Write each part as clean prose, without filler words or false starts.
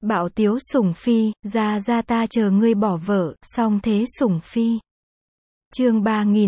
Bạo tiếu sủng phi, ra ta chờ ngươi bỏ vợ, song thế sủng phi. Chương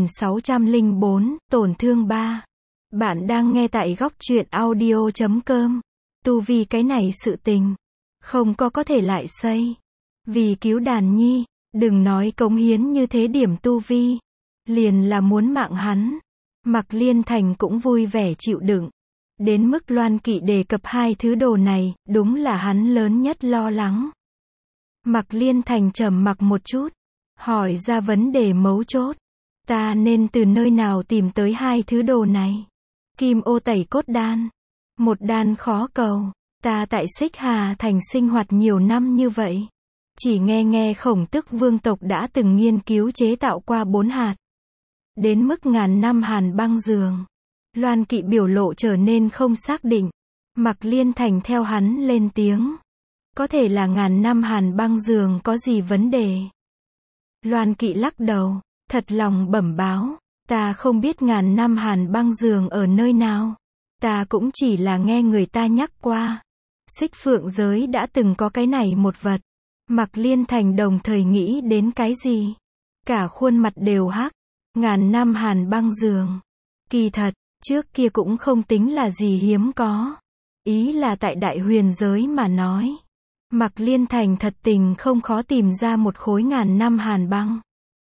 3604, tổn thương 3. Bạn đang nghe tại góc truyện audio.com. Tu vì cái này sự tình, không có thể lại xây. Vì cứu đàn nhi, đừng nói cống hiến như thế điểm tu vi, liền là muốn mạng hắn. Mạc Liên Thành cũng vui vẻ chịu đựng. Đến mức Loan Kỵ đề cập hai thứ đồ này, đúng là hắn lớn nhất lo lắng. Mạc Liên Thành trầm mặc một chút, hỏi ra vấn đề mấu chốt. Ta nên từ nơi nào tìm tới hai thứ đồ này? Kim ô tẩy cốt đan. Một đan khó cầu. Ta tại Xích Hà Thành sinh hoạt nhiều năm như vậy. Chỉ nghe Khổng Tức vương tộc đã từng nghiên cứu chế tạo qua 4 hạt. Đến mức ngàn năm hàn băng giường. Loan Kỵ biểu lộ trở nên không xác định. Mạc Liên Thành theo hắn lên tiếng. Có thể là ngàn năm hàn băng giường có gì vấn đề? Loan Kỵ lắc đầu, thật lòng bẩm báo. Ta không biết ngàn năm hàn băng giường ở nơi nào. Ta cũng chỉ là nghe người ta nhắc qua. Xích Phượng giới đã từng có cái này một vật. Mạc Liên Thành đồng thời nghĩ đến cái gì? Cả khuôn mặt đều hắc. Ngàn năm hàn băng giường. Kỳ thật, trước kia cũng không tính là gì hiếm có. Ý là tại đại huyền giới mà nói. Mạc Liên Thành thật tình không khó tìm ra một khối ngàn năm hàn băng.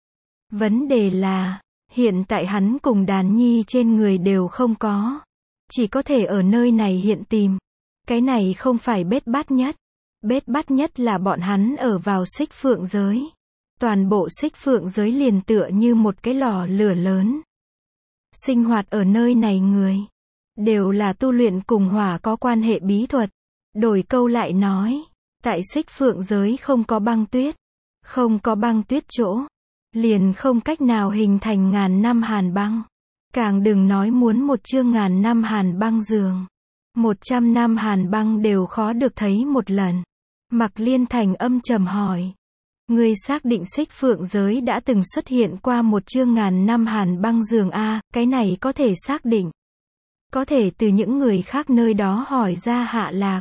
Vấn đề là, hiện tại hắn cùng đàn nhi trên người đều không có. Chỉ có thể ở nơi này hiện tìm. Cái này không phải bết bát nhất. Bết bát nhất là bọn hắn ở vào Xích Phượng giới. Toàn bộ Xích Phượng giới liền tựa như một cái lò lửa lớn. Sinh hoạt ở nơi này người đều là tu luyện cùng hỏa có quan hệ bí thuật. Đổi câu lại nói, tại Xích Phượng giới không có băng tuyết, không có băng tuyết chỗ, liền không cách nào hình thành ngàn năm hàn băng. Càng đừng nói muốn một chương ngàn năm hàn băng giường. 100 năm hàn băng đều khó được thấy một lần. Mạc Liên Thành âm trầm hỏi. Ngươi xác định Xích Phượng giới đã từng xuất hiện qua một chương ngàn năm hàn băng giường a? Cái này có thể xác định. Có thể từ những người khác nơi đó hỏi ra hạ lạc.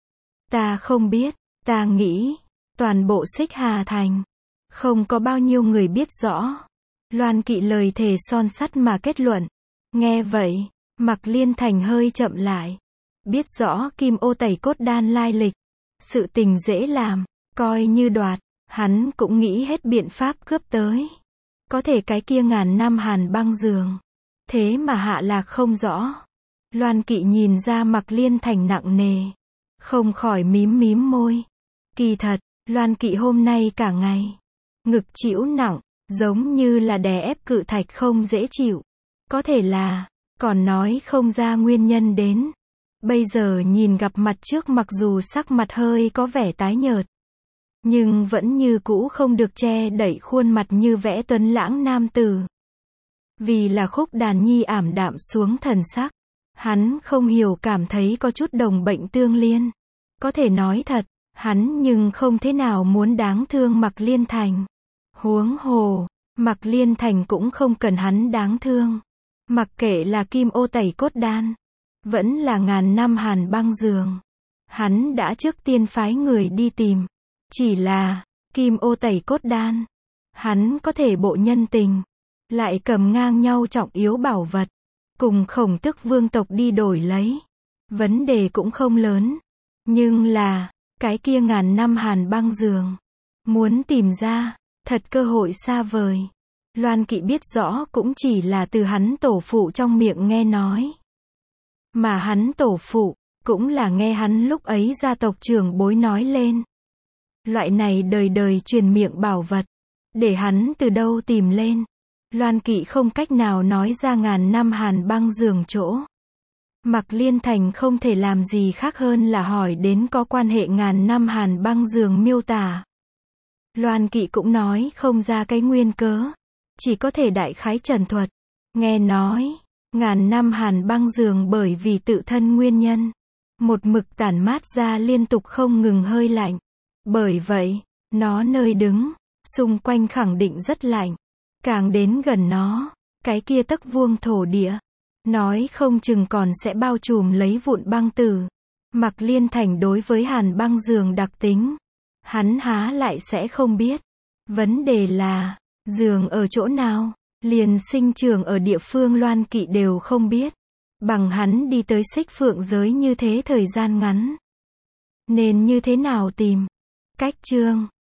Ta không biết, ta nghĩ, toàn bộ Xích Hà Thành, không có bao nhiêu người biết rõ. Loan Kỵ lời thề son sắt mà kết luận. Nghe vậy, Mạc Liên Thành hơi chậm lại. Biết rõ kim ô tẩy cốt đan lai lịch. Sự tình dễ làm, coi như đoạt. Hắn cũng nghĩ hết biện pháp cướp tới. Có thể cái kia ngàn năm hàn băng giường. Thế mà hạ lạc không rõ. Loan Kỵ nhìn ra Mạc Liên Thành nặng nề. Không khỏi mím môi. Kỳ thật, Loan Kỵ hôm nay cả ngày. Ngực chịu nặng, giống như là đè ép cự thạch không dễ chịu. Có thể là, còn nói không ra nguyên nhân đến. Bây giờ nhìn gặp mặt trước mặc dù sắc mặt hơi có vẻ tái nhợt. Nhưng vẫn như cũ không được che đậy khuôn mặt như vẽ tuấn lãng nam tử. Vì là Khúc Đàn Nhi ảm đạm xuống thần sắc. Hắn không hiểu cảm thấy có chút đồng bệnh tương liên. Có thể nói thật, hắn nhưng không thế nào muốn đáng thương Mạc Liên Thành. Huống hồ, Mạc Liên Thành cũng không cần hắn đáng thương. Mặc kệ là kim ô tẩy cốt đan, vẫn là ngàn năm hàn băng giường. Hắn đã trước tiên phái người đi tìm. Chỉ là, kim ô tẩy cốt đan. Hắn có thể bộ nhân tình. Lại cầm ngang nhau trọng yếu bảo vật. Cùng Khổng Tức vương tộc đi đổi lấy. Vấn đề cũng không lớn. Nhưng là, cái kia ngàn năm hàn băng giường. Muốn tìm ra, thật cơ hội xa vời. Loan Kỵ biết rõ cũng chỉ là từ hắn tổ phụ trong miệng nghe nói. Mà hắn tổ phụ, cũng là nghe hắn lúc ấy gia tộc trưởng bối nói lên. Loại này đời truyền miệng bảo vật. Để hắn từ đâu tìm lên. Loan Kỵ không cách nào nói ra ngàn năm hàn băng giường chỗ. Mạc Liên Thành không thể làm gì khác hơn là hỏi đến có quan hệ ngàn năm hàn băng giường miêu tả. Loan Kỵ cũng nói không ra cái nguyên cớ. Chỉ có thể đại khái trần thuật. Nghe nói, ngàn năm hàn băng giường bởi vì tự thân nguyên nhân. Một mực tản mát ra liên tục không ngừng hơi lạnh. Bởi vậy, nó nơi đứng, xung quanh khẳng định rất lạnh. Càng đến gần nó, cái kia tấc vuông thổ địa, nói không chừng còn sẽ bao trùm lấy vụn băng tử. Mạc Liên Thành đối với Hàn Băng giường đặc tính, hắn há lại sẽ không biết. Vấn đề là, giường ở chỗ nào? Liền sinh trưởng ở địa phương Loan Kỵ đều không biết. Bằng hắn đi tới Xích Phượng giới như thế thời gian ngắn. Nên như thế nào tìm? Cách chương